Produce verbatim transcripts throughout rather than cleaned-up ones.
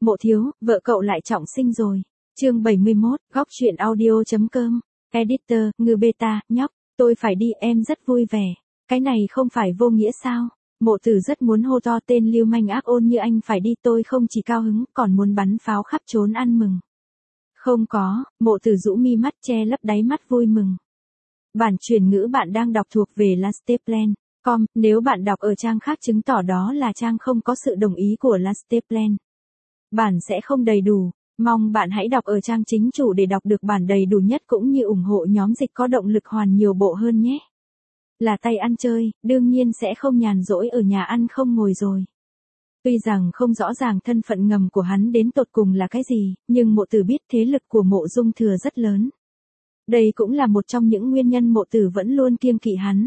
Mộ thiếu, vợ cậu lại trọng sinh rồi. Chương bảy mươi mốt, góc truyện audio.com. Editor, ngư beta, nhóc, tôi phải đi, em rất vui vẻ. Cái này không phải vô nghĩa sao? Mộ tử rất muốn hô to tên lưu manh ác ôn như anh phải đi, tôi không chỉ cao hứng, còn muốn bắn pháo khắp trốn ăn mừng. Không có, mộ tử rũ mi mắt che lấp đáy mắt vui mừng. Bản truyền ngữ bạn đang đọc thuộc về Lasteplan. Com, nếu bạn đọc ở trang khác chứng tỏ đó là trang không có sự đồng ý của Lasteplan. Bản sẽ không đầy đủ, mong bạn hãy đọc ở trang chính chủ để đọc được bản đầy đủ nhất cũng như ủng hộ nhóm dịch có động lực hoàn nhiều bộ hơn nhé. Là tay ăn chơi, đương nhiên sẽ không nhàn rỗi ở nhà ăn không ngồi rồi. Tuy rằng không rõ ràng thân phận ngầm của hắn đến tột cùng là cái gì, nhưng mộ tử biết thế lực của mộ dung thừa rất lớn. Đây cũng là một trong những nguyên nhân mộ tử vẫn luôn kiêng kỵ hắn.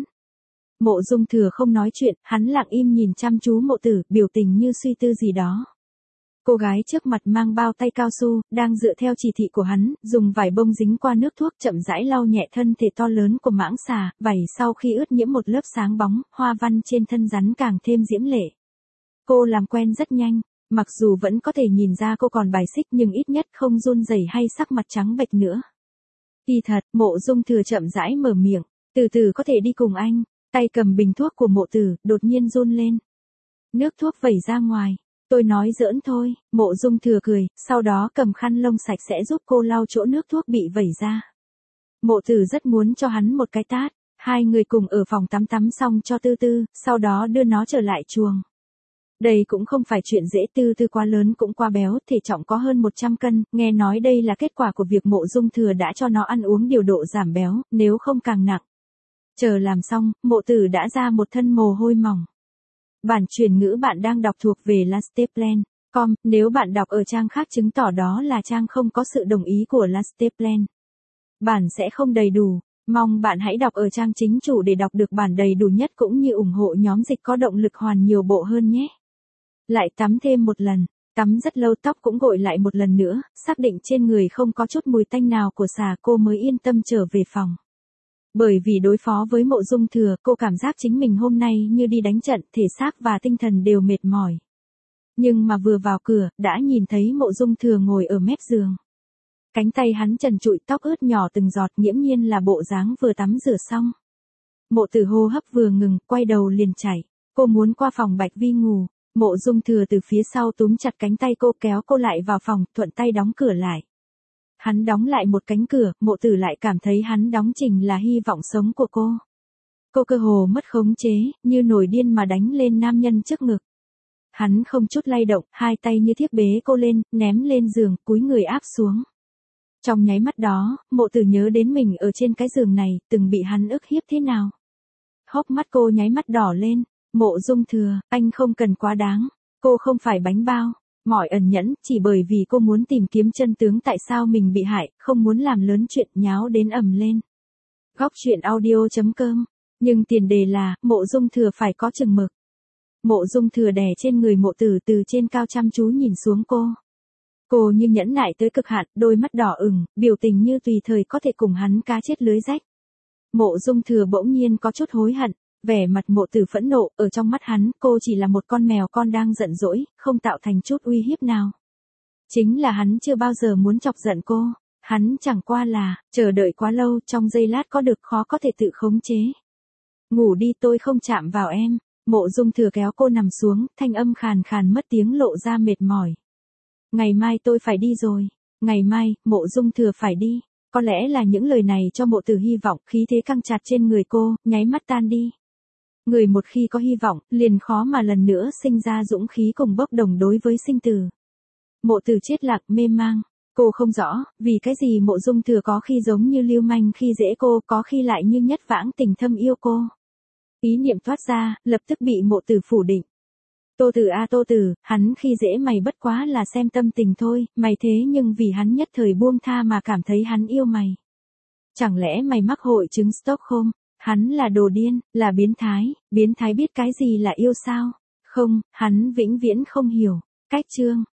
Mộ dung thừa không nói chuyện, hắn lặng im nhìn chăm chú mộ tử, biểu tình như suy tư gì đó. Cô gái trước mặt mang bao tay cao su, đang dựa theo chỉ thị của hắn, dùng vải bông dính qua nước thuốc chậm rãi lau nhẹ thân thể to lớn của mãng xà, vảy sau khi ướt nhiễm một lớp sáng bóng, hoa văn trên thân rắn càng thêm diễm lệ. Cô làm quen rất nhanh, mặc dù vẫn có thể nhìn ra cô còn bài xích nhưng ít nhất không run rẩy hay sắc mặt trắng bệch nữa. Kỳ thật, mộ dung thừa chậm rãi mở miệng, từ từ có thể đi cùng anh, tay cầm bình thuốc của mộ tử, đột nhiên run lên. Nước thuốc vẩy ra ngoài. Tôi nói giỡn thôi, mộ dung thừa cười, sau đó cầm khăn lông sạch sẽ giúp cô lau chỗ nước thuốc bị vẩy ra. Mộ tử rất muốn cho hắn một cái tát, hai người cùng ở phòng tắm tắm xong cho Tư Tư, sau đó đưa nó trở lại chuồng. Đây cũng không phải chuyện dễ, Tư Tư quá lớn cũng quá béo, thể trọng có hơn một trăm cân, nghe nói đây là kết quả của việc mộ dung thừa đã cho nó ăn uống điều độ giảm béo, nếu không càng nặng. Chờ làm xong, mộ tử đã ra một thân mồ hôi mỏng. Bản truyền ngữ bạn đang đọc thuộc về Lasteplan. Com, nếu bạn đọc ở trang khác chứng tỏ đó là trang không có sự đồng ý của Lasteplan. Bản sẽ không đầy đủ, mong bạn hãy đọc ở trang chính chủ để đọc được bản đầy đủ nhất cũng như ủng hộ nhóm dịch có động lực hoàn nhiều bộ hơn nhé. Lại tắm thêm một lần, tắm rất lâu tóc cũng gội lại một lần nữa, xác định trên người không có chút mùi tanh nào của xà cô mới yên tâm trở về phòng. Bởi vì đối phó với mộ dung thừa, cô cảm giác chính mình hôm nay như đi đánh trận, thể xác và tinh thần đều mệt mỏi. Nhưng mà vừa vào cửa, đã nhìn thấy mộ dung thừa ngồi ở mép giường. Cánh tay hắn trần trụi, tóc ướt nhỏ từng giọt, nghiễm nhiên là bộ dáng vừa tắm rửa xong. Mộ tử hô hấp vừa ngừng, quay đầu liền chạy. Cô muốn qua phòng Bạch Vi ngủ. Mộ dung thừa từ phía sau túm chặt cánh tay cô, kéo cô lại vào phòng, thuận tay đóng cửa lại. Hắn đóng lại một cánh cửa, mộ tử lại cảm thấy hắn đóng chình là hy vọng sống của cô. Cô cơ hồ mất khống chế, như nổi điên mà đánh lên nam nhân trước ngực. Hắn không chút lay động, hai tay như thiếp bế cô lên, ném lên giường, cúi người áp xuống. Trong nháy mắt đó, mộ tử nhớ đến mình ở trên cái giường này, từng bị hắn ức hiếp thế nào. Hốc mắt cô nháy mắt đỏ lên, mộ dung thừa, anh không cần quá đáng, cô không phải bánh bao. Mỏi ẩn nhẫn, chỉ bởi vì cô muốn tìm kiếm chân tướng tại sao mình bị hại, không muốn làm lớn chuyện nháo đến ầm lên. Góc truyện audio.com. Nhưng tiền đề là, mộ dung thừa phải có chừng mực. Mộ dung thừa đè trên người mộ tử từ trên cao chăm chú nhìn xuống cô. Cô như nhẫn nại tới cực hạn, đôi mắt đỏ ửng, biểu tình như tùy thời có thể cùng hắn cá chết lưới rách. Mộ dung thừa bỗng nhiên có chút hối hận. Vẻ mặt mộ tử phẫn nộ, ở trong mắt hắn, cô chỉ là một con mèo con đang giận dỗi, không tạo thành chút uy hiếp nào. Chính là hắn chưa bao giờ muốn chọc giận cô, hắn chẳng qua là, chờ đợi quá lâu, trong giây lát có được khó có thể tự khống chế. Ngủ đi, tôi không chạm vào em. Mộ dung thừa kéo cô nằm xuống, thanh âm khàn khàn mất tiếng lộ ra mệt mỏi. Ngày mai tôi phải đi rồi, ngày mai, mộ dung thừa phải đi. Có lẽ là những lời này cho mộ tử hy vọng, khí thế căng chặt trên người cô, nháy mắt tan đi. Người một khi có hy vọng, liền khó mà lần nữa sinh ra dũng khí cùng bốc đồng đối với sinh tử. Mộ tử chết lặng mê mang, cô không rõ, vì cái gì mộ dung thừa có khi giống như lưu manh khi dễ cô, có khi lại như nhất vãng tình thâm yêu cô. Ý niệm thoát ra, lập tức bị mộ tử phủ định. Tô tử a tô tử, hắn khi dễ mày bất quá là xem tâm tình thôi, mày thế nhưng vì hắn nhất thời buông tha mà cảm thấy hắn yêu mày. Chẳng lẽ mày mắc hội chứng Stockholm? Hắn là đồ điên, là biến thái, biến thái biết cái gì là yêu sao? Không, hắn vĩnh viễn không hiểu. Cách chương.